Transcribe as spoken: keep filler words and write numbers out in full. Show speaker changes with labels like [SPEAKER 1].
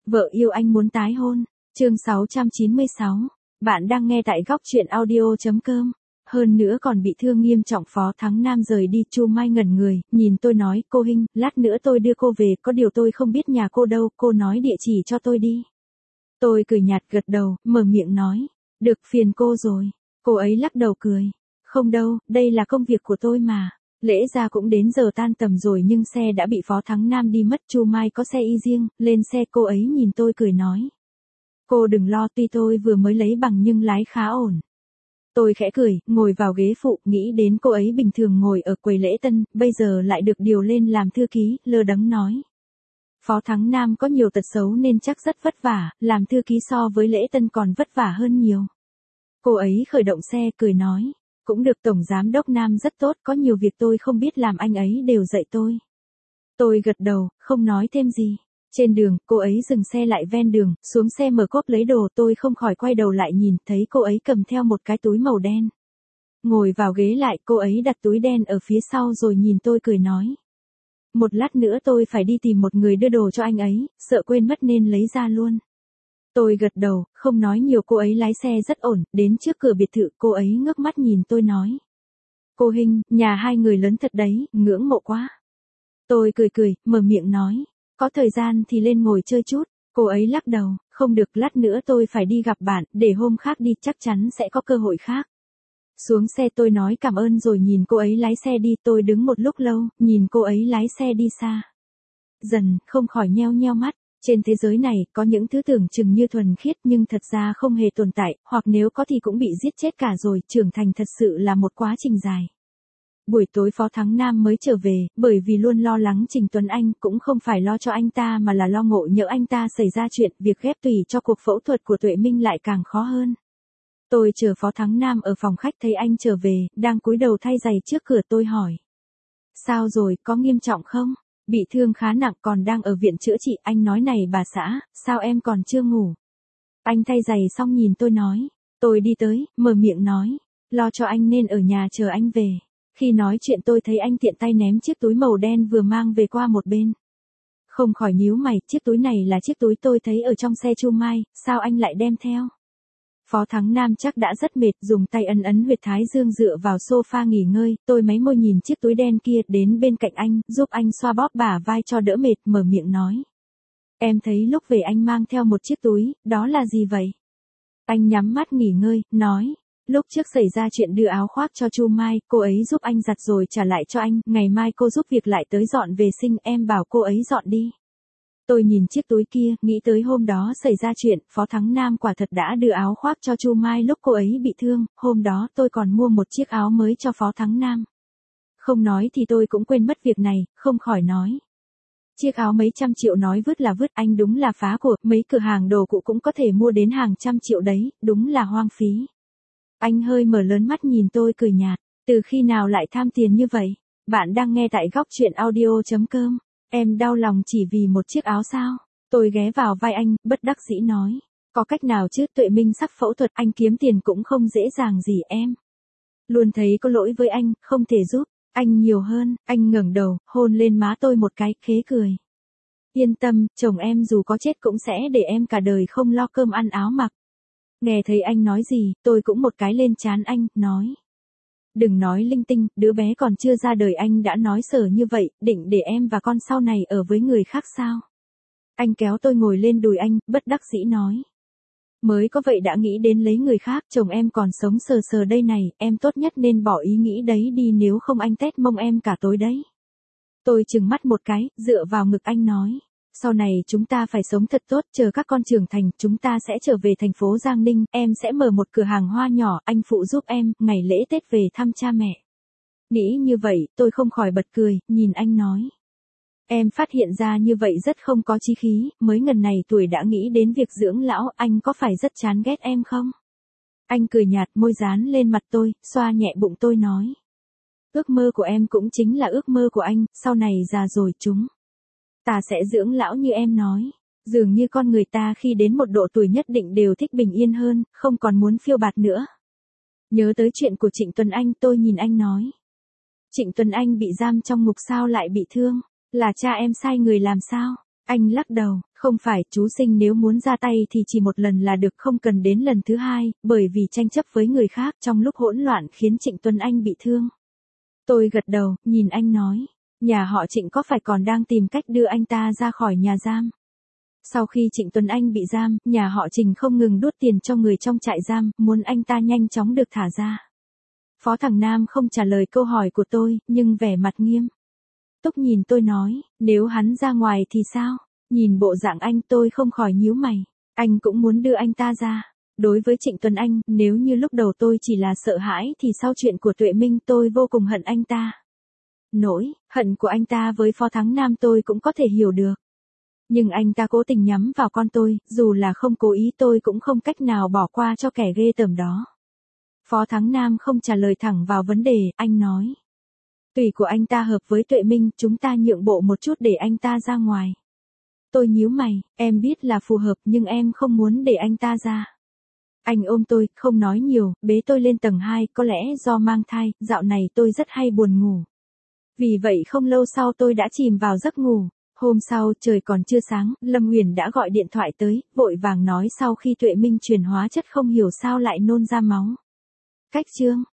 [SPEAKER 1] Vợ yêu anh muốn tái hôn. Chương sáu trăm chín mươi sáu. Bạn đang nghe tại góc truyện audio chấm com. Hơn nữa còn bị thương nghiêm trọng. Phó Thắng Nam rời đi. Chu Mai ngẩn người, nhìn tôi nói, cô Hinh, lát nữa tôi đưa cô về, có điều tôi không biết nhà cô đâu, cô nói địa chỉ cho tôi đi. Tôi cười nhạt gật đầu, mở miệng nói, được, phiền cô rồi. Cô ấy lắc đầu cười, không đâu, đây là công việc của tôi mà. Lẽ ra cũng đến giờ tan tầm rồi nhưng xe đã bị Phó Thắng Nam đi mất. Chu Mai có xe y riêng, lên xe cô ấy nhìn tôi cười nói. Cô đừng lo, tuy tôi vừa mới lấy bằng nhưng lái khá ổn. Tôi khẽ cười, ngồi vào ghế phụ, nghĩ đến cô ấy bình thường ngồi ở quầy lễ tân, bây giờ lại được điều lên làm thư ký, lơ đắng nói. Phó Thắng Nam có nhiều tật xấu nên chắc rất vất vả, làm thư ký so với lễ tân còn vất vả hơn nhiều. Cô ấy khởi động xe, cười nói. Cũng được, Tổng Giám đốc Nam rất tốt, có nhiều việc tôi không biết làm anh ấy đều dạy tôi. Tôi gật đầu, không nói thêm gì. Trên đường, cô ấy dừng xe lại ven đường, xuống xe mở cốp lấy đồ, tôi không khỏi quay đầu lại nhìn, thấy cô ấy cầm theo một cái túi màu đen. Ngồi vào ghế lại, cô ấy đặt túi đen ở phía sau rồi nhìn tôi cười nói. Một lát nữa tôi phải đi tìm một người đưa đồ cho anh ấy, sợ quên mất nên lấy ra luôn. Tôi gật đầu, không nói nhiều. Cô ấy lái xe rất ổn, đến trước cửa biệt thự, cô ấy ngước mắt nhìn tôi nói. Cô Hinh, nhà hai người lớn thật đấy, ngưỡng mộ quá. Tôi cười cười, mở miệng nói, có thời gian thì lên ngồi chơi chút. Cô ấy lắc đầu, không được, lát nữa tôi phải đi gặp bạn, để hôm khác đi, chắc chắn sẽ có cơ hội khác. Xuống xe tôi nói cảm ơn rồi nhìn cô ấy lái xe đi. Tôi đứng một lúc lâu, nhìn cô ấy lái xe đi xa. Dần, không khỏi nheo nheo mắt. Trên thế giới này, có những thứ tưởng chừng như thuần khiết nhưng thật ra không hề tồn tại, hoặc nếu có thì cũng bị giết chết cả rồi. Trưởng thành thật sự là một quá trình dài. Buổi tối Phó Thắng Nam mới trở về, bởi vì luôn lo lắng Trình Tuấn Anh, cũng không phải lo cho anh ta mà là lo ngộ nhỡ anh ta xảy ra chuyện, việc ghép tủy cho cuộc phẫu thuật của Tuệ Minh lại càng khó hơn. Tôi chờ Phó Thắng Nam ở phòng khách, thấy anh trở về, đang cúi đầu thay giày trước cửa. Tôi hỏi. Sao rồi, có nghiêm trọng không? Bị thương khá nặng, còn đang ở viện chữa trị. Anh nói này bà xã, sao em còn chưa ngủ? Anh thay giày xong nhìn tôi nói. Tôi đi tới, mở miệng nói. Lo cho anh nên ở nhà chờ anh về. Khi nói chuyện tôi thấy anh tiện tay ném chiếc túi màu đen vừa mang về qua một bên. Không khỏi nhíu mày, chiếc túi này là chiếc túi tôi thấy ở trong xe Chu Mai, sao anh lại đem theo? Phó Thắng Nam chắc đã rất mệt, dùng tay ấn ấn huyệt thái dương dựa vào sofa nghỉ ngơi. Tôi máy môi nhìn chiếc túi đen kia, đến bên cạnh anh, giúp anh xoa bóp bả vai cho đỡ mệt, mở miệng nói. Em thấy lúc về anh mang theo một chiếc túi, đó là gì vậy? Anh nhắm mắt nghỉ ngơi, nói. Lúc trước xảy ra chuyện đưa áo khoác cho Chu Mai, cô ấy giúp anh giặt rồi trả lại cho anh, ngày mai cô giúp việc lại tới dọn vệ sinh, em bảo cô ấy dọn đi. Tôi nhìn chiếc túi kia, nghĩ tới hôm đó xảy ra chuyện, Phó Thắng Nam quả thật đã đưa áo khoác cho Chu Mai lúc cô ấy bị thương, hôm đó tôi còn mua một chiếc áo mới cho Phó Thắng Nam. Không nói thì tôi cũng quên mất việc này, không khỏi nói. Chiếc áo mấy trăm triệu nói vứt là vứt, anh đúng là phá của, mấy cửa hàng đồ cụ cũng có thể mua đến hàng trăm triệu đấy, đúng là hoang phí. Anh hơi mở lớn mắt nhìn tôi cười nhạt, từ khi nào lại tham tiền như vậy? Bạn đang nghe tại góc truyện audio chấm com. Em đau lòng chỉ vì một chiếc áo sao? Tôi ghé vào vai anh, bất đắc dĩ nói. Có cách nào chứ, Tuệ Minh sắp phẫu thuật, anh kiếm tiền cũng không dễ dàng gì em. Luôn thấy có lỗi với anh, không thể giúp anh nhiều hơn. Anh ngẩng đầu, hôn lên má tôi một cái, khế cười. Yên tâm, chồng em dù có chết cũng sẽ để em cả đời không lo cơm ăn áo mặc. Nghe thấy anh nói gì, tôi cũng một cái lên trán anh, nói. Đừng nói linh tinh, đứa bé còn chưa ra đời anh đã nói sở như vậy, định để em và con sau này ở với người khác sao? Anh kéo tôi ngồi lên đùi anh, bất đắc dĩ nói. Mới có vậy đã nghĩ đến lấy người khác, chồng em còn sống sờ sờ đây này, em tốt nhất nên bỏ ý nghĩ đấy đi, nếu không anh tét mông em cả tối đấy. Tôi trừng mắt một cái, dựa vào ngực anh nói. Sau này chúng ta phải sống thật tốt, chờ các con trưởng thành, chúng ta sẽ trở về thành phố Giang Ninh, em sẽ mở một cửa hàng hoa nhỏ, anh phụ giúp em, ngày lễ Tết về thăm cha mẹ. Nghĩ như vậy, tôi không khỏi bật cười, nhìn anh nói. Em phát hiện ra như vậy rất không có chí khí, mới ngần này tuổi đã nghĩ đến việc dưỡng lão, anh có phải rất chán ghét em không? Anh cười nhạt, môi dán lên mặt tôi, xoa nhẹ bụng tôi nói. Ước mơ của em cũng chính là ước mơ của anh, sau này già rồi chúng ta sẽ dưỡng lão như em nói. Dường như con người ta khi đến một độ tuổi nhất định đều thích bình yên hơn, không còn muốn phiêu bạt nữa. Nhớ tới chuyện của Trịnh Tuấn Anh, tôi nhìn anh nói. Trịnh Tuấn Anh bị giam trong ngục sao lại bị thương? Là cha em sai người làm sao? Anh lắc đầu, không phải, chú Sinh nếu muốn ra tay thì chỉ một lần là được, không cần đến lần thứ hai, bởi vì tranh chấp với người khác trong lúc hỗn loạn khiến Trịnh Tuấn Anh bị thương. Tôi gật đầu, nhìn anh nói, nhà họ Trịnh có phải còn đang tìm cách đưa anh ta ra khỏi nhà giam? Sau khi Trịnh Tuấn Anh bị giam, nhà họ Trịnh không ngừng đút tiền cho người trong trại giam, muốn anh ta nhanh chóng được thả ra. Phó Thằng Nam không trả lời câu hỏi của tôi, nhưng vẻ mặt nghiêm túc nhìn tôi nói, nếu hắn ra ngoài thì sao? Nhìn bộ dạng anh tôi không khỏi nhíu mày. Anh cũng muốn đưa anh ta ra. Đối với Trịnh Tuấn Anh, nếu như lúc đầu tôi chỉ là sợ hãi thì sau chuyện của Tuệ Minh tôi vô cùng hận anh ta. Nỗi hận của anh ta với Phó Thắng Nam tôi cũng có thể hiểu được. Nhưng anh ta cố tình nhắm vào con tôi, dù là không cố ý tôi cũng không cách nào bỏ qua cho kẻ ghê tởm đó. Phó Thắng Nam không trả lời thẳng vào vấn đề, anh nói. Tùy của anh ta hợp với Tuệ Minh, chúng ta nhượng bộ một chút để anh ta ra ngoài. Tôi nhíu mày, em biết là phù hợp nhưng em không muốn để anh ta ra. Anh ôm tôi, không nói nhiều, bế tôi lên tầng hai, có lẽ do mang thai, dạo này tôi rất hay buồn ngủ. Vì vậy không lâu sau tôi đã chìm vào giấc ngủ. Hôm sau, trời còn chưa sáng, Lâm Uyển đã gọi điện thoại tới, vội vàng nói sau khi Tuệ Minh truyền hóa chất không hiểu sao lại nôn ra máu. Cách chương